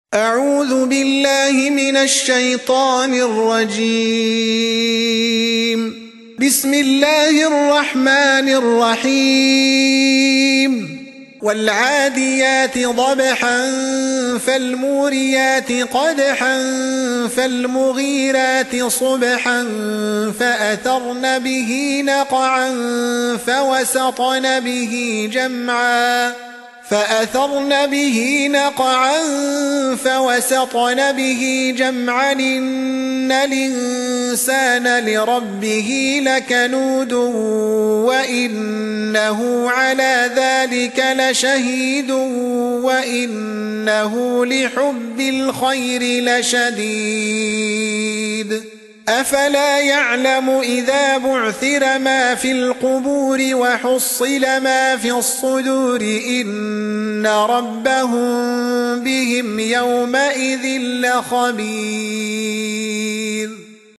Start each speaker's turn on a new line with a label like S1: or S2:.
S1: أعوذ بالله من الشيطان الرجيم. بسم الله الرحمن الرحيم. والعاديات ضبحا فالموريات قدحا فالمغيرات صبحا فأثرن به نقعا فوسطن به جمعا إن الإنسان لربه لكنود وإنه على ذلك لشهيد وإنه لحب الخير لشديد أفلا يعلم إذا بعثر ما في القبور وحصل ما في الصدور إن ربهم بهم يومئذ لخبير.